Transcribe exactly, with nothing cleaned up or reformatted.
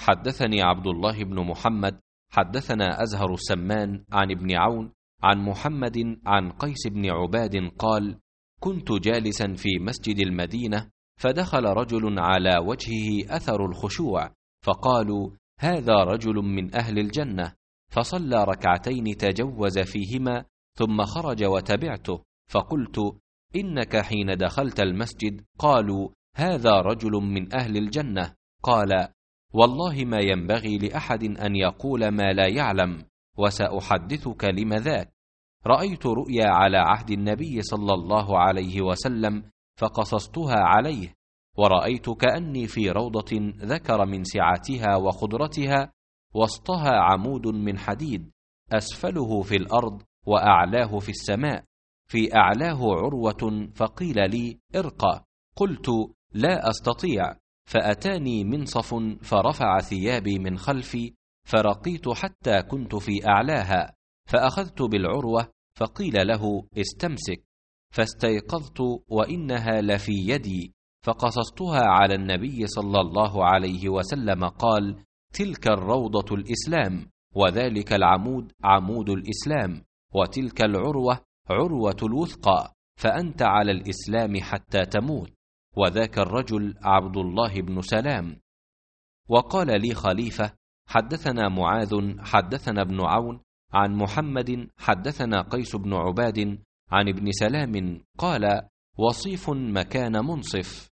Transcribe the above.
حدثني عبد الله بن محمد حدثنا أزهر السمان عن ابن عون عن محمد عن قيس بن عباد قال: كنت جالسا في مسجد المدينة، فدخل رجل على وجهه أثر الخشوع، فقالوا: هذا رجل من أهل الجنة. فصلى ركعتين تجوز فيهما، ثم خرج وتبعته، فقلت: إنك حين دخلت المسجد قالوا: هذا رجل من أهل الجنة. قال: والله ما ينبغي لأحد أن يقول ما لا يعلم، وسأحدثك لم ذاك. رأيت رؤيا على عهد النبي صلى الله عليه وسلم فقصصتها عليه، ورأيت كأني في روضة ذكر من سعتها وخضرتها، وسطها عمود من حديد، أسفله في الأرض وأعلاه في السماء، في أعلاه عروة، فقيل لي: ارقى. قلت: لا أستطيع. فأتاني منصف فرفع ثيابي من خلفي، فرقيت حتى كنت في أعلاها، فأخذت بالعروة، فقيل له: استمسك. فاستيقظت وإنها لفي يدي، فقصصتها على النبي صلى الله عليه وسلم. قال: تلك الروضة الإسلام، وذلك العمود عمود الإسلام، وتلك العروة عروة الوثقى، فأنت على الإسلام حتى تموت. وذاك الرجل عبد الله بن سلام. وقال لي خليفة: حدثنا معاذ حدثنا ابن عون عن محمد حدثنا قيس بن عباد عن ابن سلام قال: وصيف مكان منصف.